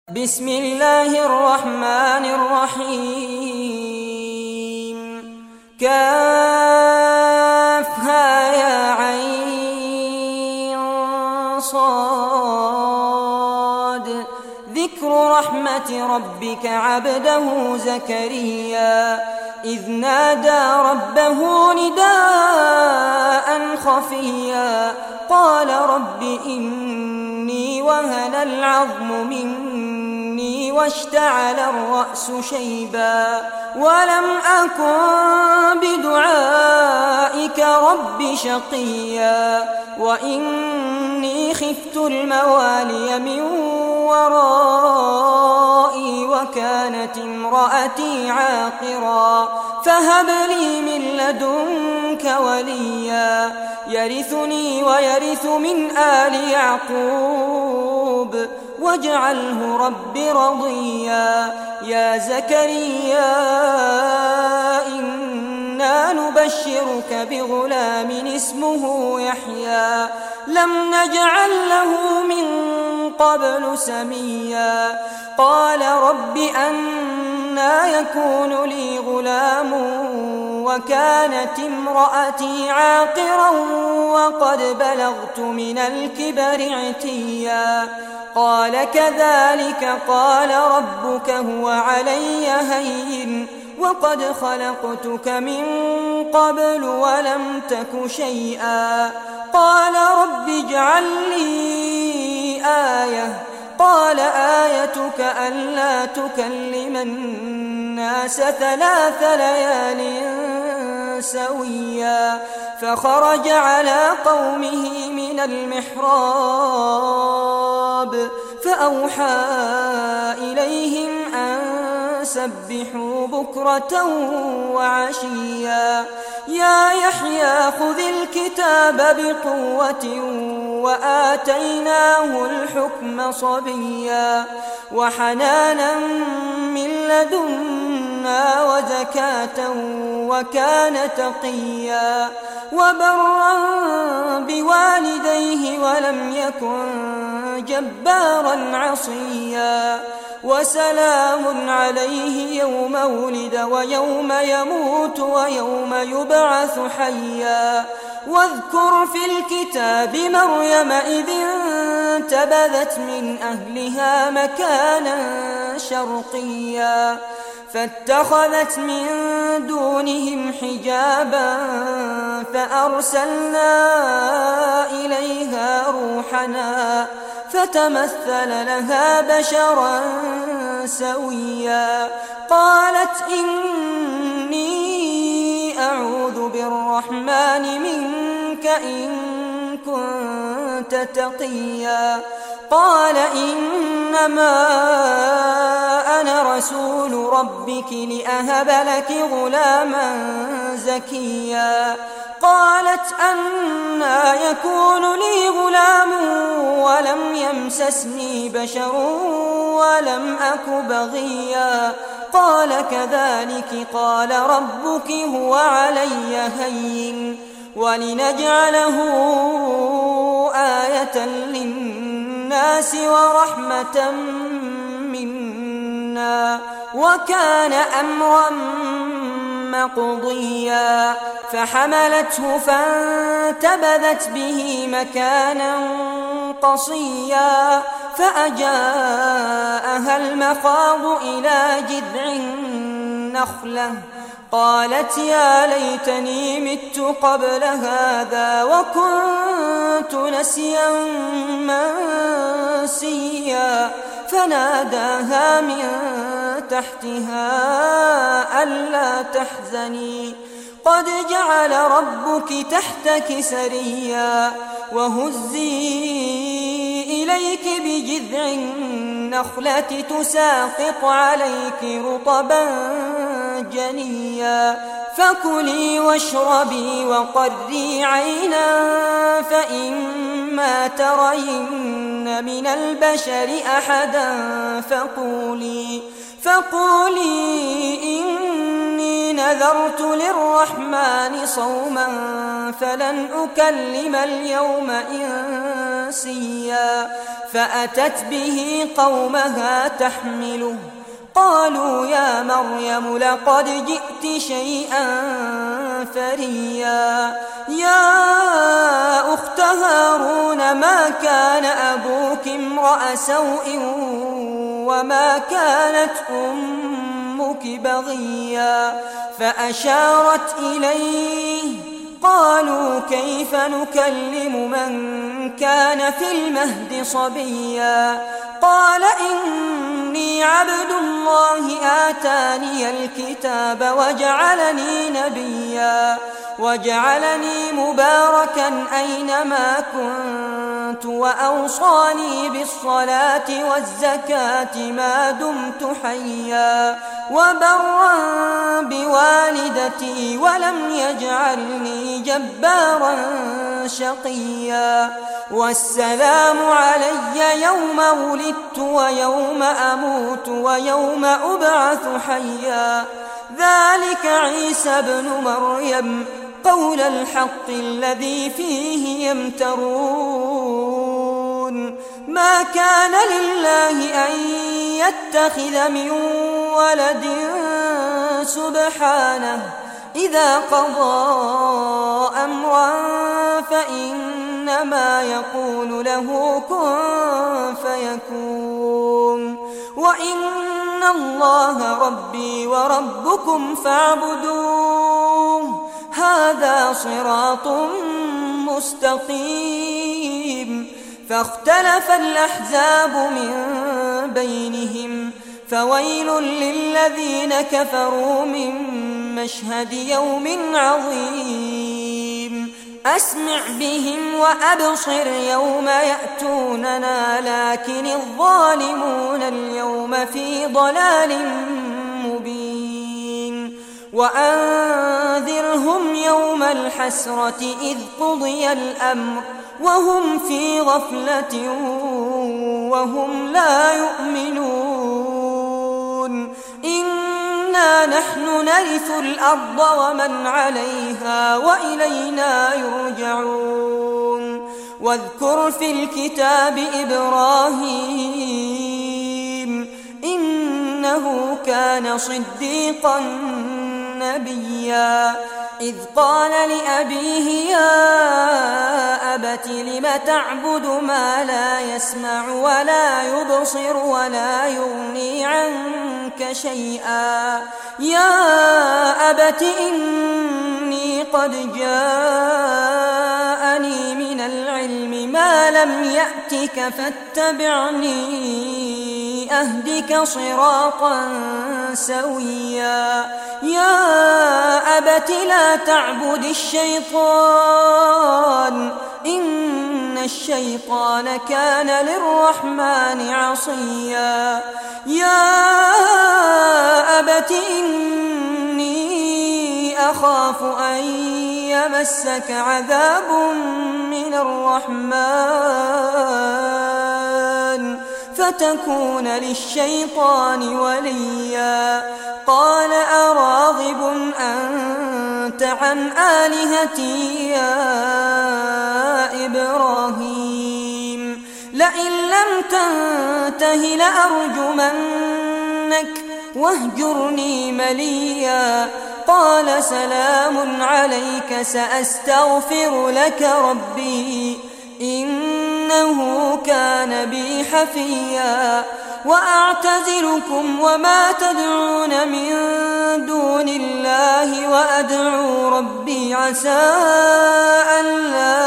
بسم الله الرحمن الرحيم كافها يا عين صاد ذكر رحمة ربك عبده زكريا إذ نادى ربه نداء خفيا قال رب إني وهن العظم مني واشتعل الرأس شيبا ولم أكن بدعائك رب شقيا وإني خفت الموالي من ورائي وكانت امرأتي عاقرا فهب لي من لدنك وليا يرثني ويرث من آل يعقوب واجعله رب رضيا يا زكريا إنا نبشرك بغلام اسمه يحيى لم نجعل له من قبل سميا قال رب أنى يكون لي غلام وكانت امرأتي عاقرا وقد بلغت من الكبر عتيا قال كذلك قال ربك هو علي هين وقد خلقتك من قبل ولم تك شيئا قال رب اجعل لي آية قال آيتك ألا تكلم الناس 3 ليال سويا فخرج على قومه من المحراب فأوحى إليهم أن سبحوا بكرة وعشيا يا يحيى خذ الكتاب بقوة وآتيناه الحكم صبيا وحنانا من لدنا وزكاة وكان تقيا وبرا بوالديه ولم يكن جبارا عصيا وسلام عليه يوم ولد ويوم يموت ويوم يبعث حيا واذكر في الكتاب مريم إذ انتبذت من أهلها مكانا شرقيا فاتخذت من دونهم حجابا فأرسلنا إليها روحنا فتمثل لها بشرا سويا قالت إني أعوذ بالرحمن منك إن كنت تقيا قال إنما أنا رسول ربك لأهب لك غلاما زكيا قالت أنى يكون لي غلام ولم يمسسني بشر ولم أك بغيا قال كذلك قال ربك هو علي هين ولنجعله آية للناس ورحمة منا وكان أمرا مقضيا فحملته فانتبذت به مكانا قصيا فأجاءها المخاض إلى جذع النخلة قالت يا ليتني مت قبل هذا وكنت نسيا منسيا فناداها من تحتها ألا تحزني قد جعل ربك تحتك سريا وهزي إليك بجذع النخلة تساقط عليك رطبا جنيا فكلي واشربي وقري عينا فإما ترين من البشر أحدا فقولي إني نذرت للرحمن صوما فلن أكلم اليوم إنسيا فأتت به قومها تحمله قالوا يا مريم لقد جئت شيئا فريا يا أخت هارون ما كان أبوك امرأ سوء وما كانت أمك بغيا فأشارت إليه قالوا كيف نكلم من كان في المهد صبيا قال إني عبد الله آتاني الكتاب وجعلني نبيا وجعلني مباركا أينما كنت وأوصاني بالصلاة والزكاة ما دمت حيا وبرا بوالدتي ولم يجعلني جبارا شقيا والسلام علي يوم ولدت ويوم أموت ويوم أبعث حيا ذلك عيسى ابن مريم قول الحق الذي فيه يمترون ما كان لله أن يتخذ من ولد سبحانه إذا قضى أمرا فإنما يقول له كن فيكون وإن الله ربي وربكم فاعبدوه هذا صراط مستقيم فاختلف الأحزاب من بينهم فويل للذين كفروا من مشهد يوم عظيم أسمع بهم وأبصر يوم يأتوننا لكن الظالمون اليوم في ضلال مبين وأنذرهم يوم الحسرة إذ قضي الأمر وهم في غفلة وهم لا يؤمنون إنا نحن نرث الأرض ومن عليها وإلينا يرجعون واذكر في الكتاب إبراهيم إنه كان صديقا نبيا إذ قال لأبيه يا أبت لم تعبد ما لا يسمع ولا يبصر ولا يغني عنك شيئا يا أبت إني قد جاءني من العلم ما لم يأتك فاتبعني أهدك صراطا سويا يا أبت لا تعبد الشيطان إن الشيطان كان للرحمن عصيا يا أبت إني أخاف أن يمسك عذاب من الرحمن فتكون للشيطان وليا قال أراغب أنت عن آلهتي يا إبراهيم لئن لم تنته لأرجمنك واهجرني مليا قال سلام عليك سأستغفر لك ربي إنه كان بي حفيا وأعتزلكم وما تدعون من دون الله وأدعو ربي عسى ألا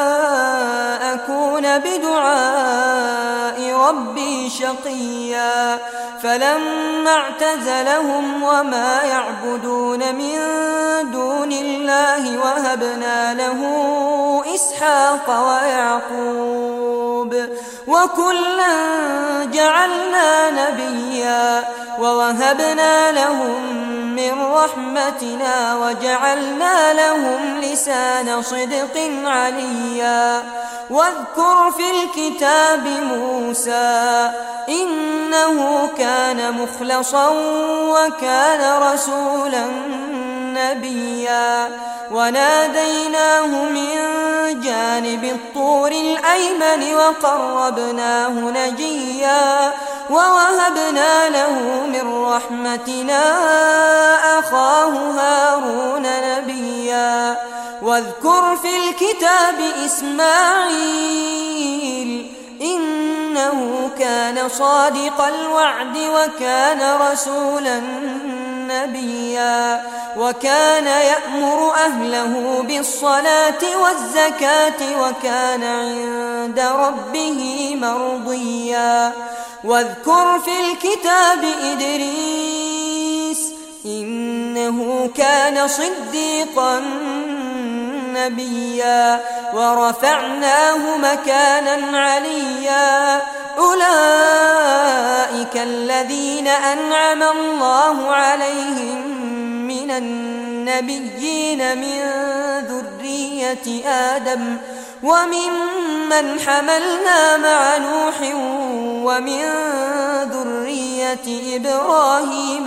أكون بدعاء ربي شقيا فلما اعتزلهم وما يعبدون من دون الله وهبنا له إسحاق ويعقوب وكلا جعلنا نبيا ووهبنا لهم من رحمتنا وجعلنا لهم لسان صدق عليا واذكر في الكتاب موسى إنه كان مخلصا وكان رسولا نبيا وناديناه من جانب الطور الأيمن وقربناه نجيا ووهبنا له من رحمتنا أخاه هارون نبيا واذكر في الكتاب إسماعيل إنه كان صادق الوعد وكان رسولا نبيا وكان يأمر أهله بالصلاة والزكاة وكان عند ربه مرضيا واذكر في الكتاب إدريس إنه كان صديقا نبيا ورفعناه مكانا عليا أولئك الذين أنعم الله عليهم من النبيين من ذرية آدم وممن حملنا مع نوح ومن ذرية إبراهيم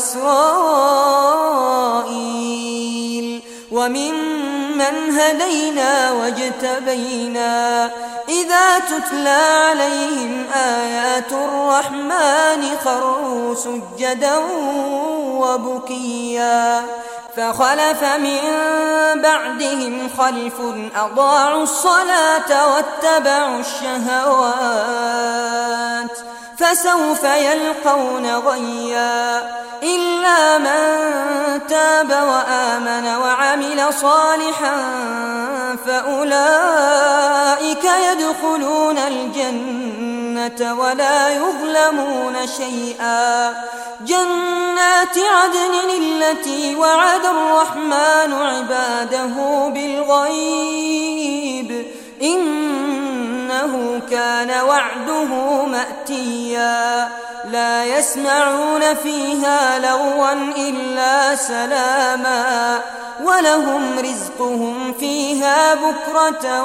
وإسرائيل وممن هدينا واجتبينا إذا تتلى عليهم آيات الرحمن خروا سجدا وبكيا فخلف من بعدهم خلف أضاعوا الصلاة واتبعوا الشهوات فسوف يلقون غيا إلا من تاب وآمن وعمل صالحا فأولئك يدخلون الجنة ولا يظلمون شيئا جنات عدن التي وعد الرحمن عباده بالغيب إنه كان وعده مأتيا لا يسمعون فيها لغوا إلا سلاما ولهم رزقهم فيها بكرة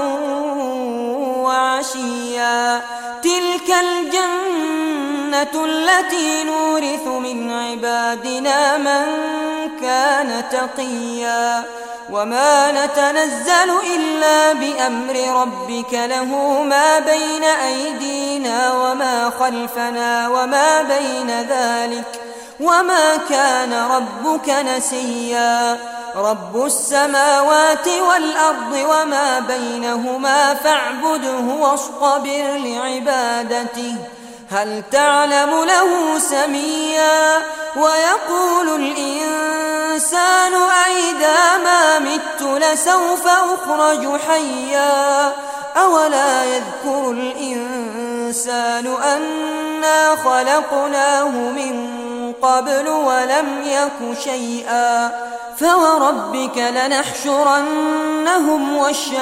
وعشيا تلك الجنة التي نورث من عبادنا من كان تقيا وما نتنزل إلا بأمر ربك له ما بين أيدينا وما خلفنا وما بين ذلك وما كان ربك نسيا رب السماوات والأرض وما بينهما فاعبده واصطبر لعبادته هل تعلم له سميا ويقول الإنسان أئذا ما مت لسوف أخرج حيا أولا يذكر الإنسان أنا خلقناه من قبل ولم يك شيئا فوربك لنحشرنهم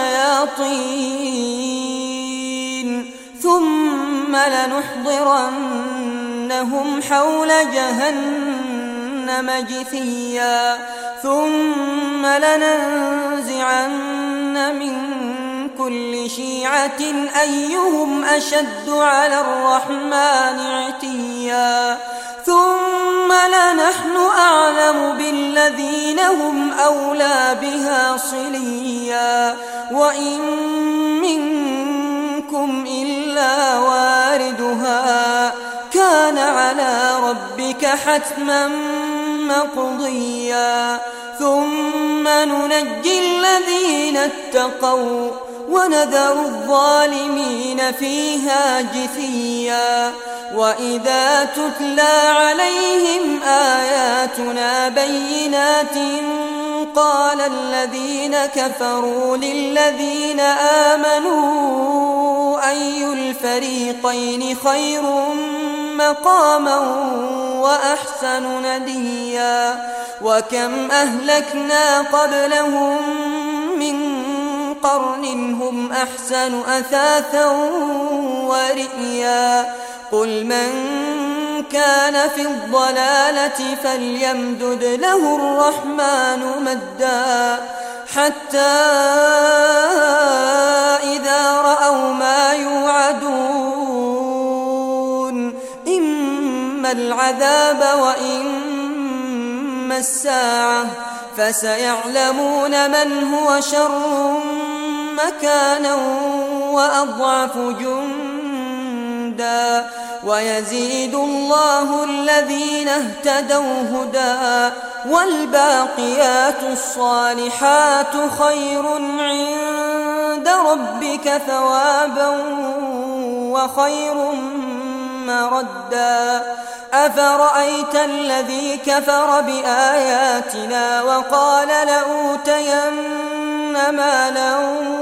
والشياطين ثم لنحضرنهم حول جهنم جثيا ثم لننزعن من كل شيعة أيهم أشد على الرحمن عتيا ثم لنحن أعلم بالذين هم أولى بها صليا وإن منكم إلا واردها كان على ربك حتما مقضيا ثم ننجي الذين اتقوا ونذر الظالمين فيها جثيا وإذا تتلى عليهم آياتنا بينات قال الذين كفروا للذين آمنوا أي الفريقين خير مقاما وأحسن نديا وكم أهلكنا قبلهم من قرن هم أحسن أثاثا ورئيا قل من كان في الضلالة فليمدد له الرحمن مدا حتى إذا رأوا ما يوعدون إما العذاب وإما الساعة فسيعلمون من هو شر مكانا وأضعف جندا ويزيد الله الذين اهتدوا هدى والباقيات الصالحات خير عند ربك ثوابا وخير مردا أفرأيت الذي كفر بآياتنا وقال لأوتين مالا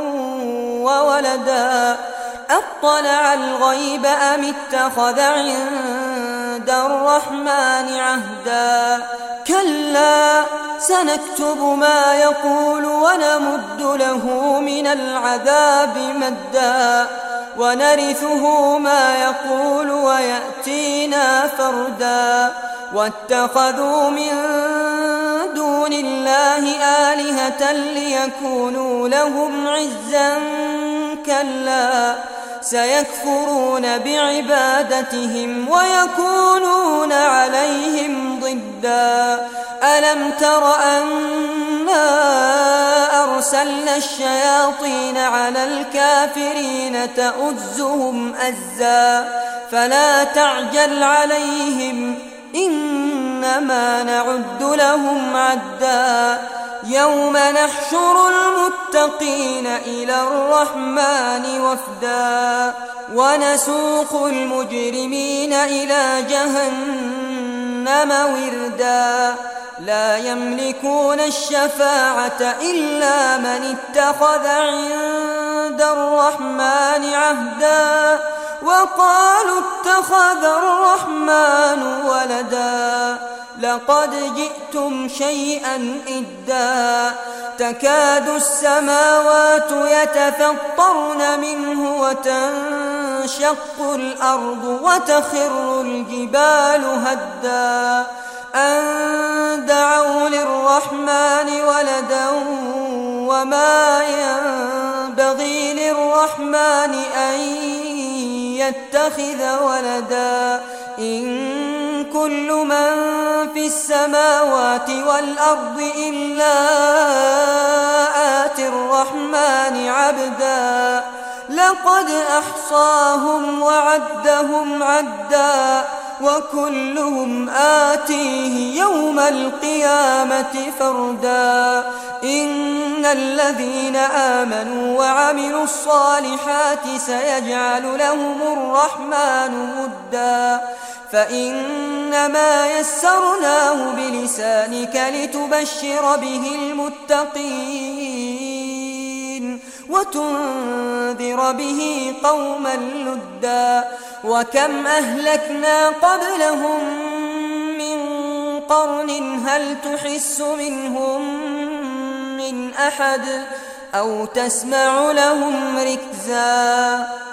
وولدا أطلع الغيب أم اتخذ عند الرحمن عهدا كلا سنكتب ما يقول ونمد له من العذاب مدا ونرثه ما يقول ويأتينا فردا واتخذوا من دون الله آلهة ليكونوا لهم عزا كلا سيكفرون بعبادتهم ويكونون عليهم ضدا ألم تر أنا أرسلنا الشياطين على الكافرين تؤزهم أزا فلا تعجل عليهم إنما نعد لهم عدا يوم نحشر المتقين إلى الرحمن وفدا ونسوق المجرمين إلى جهنم وردا لا يملكون الشفاعة إلا من اتخذ عند الرحمن عهدا وقالوا اتخذ الرحمن ولدا لقد جئتم شيئا إدا تكاد السماوات يتفطرن منه وتنشق الأرض وتخر الجبال هدا أن دعوا للرحمن ولدا وما ينبغي للرحمن أن يتخذ ولدا إن كل من في السماوات والأرض إلا آتي الرحمن عبدا لقد أحصاهم وعدهم عدا وكلهم آتيه يوم القيامة فردا إن الذين آمنوا وعملوا الصالحات سيجعل لهم الرحمن مدا فإنما يسرناه بلسانك لتبشر به المتقين وتنذر به قوما لدا وكم أهلكنا قبلهم من قرن هل تحس منهم من أحد أو تسمع لهم ركزا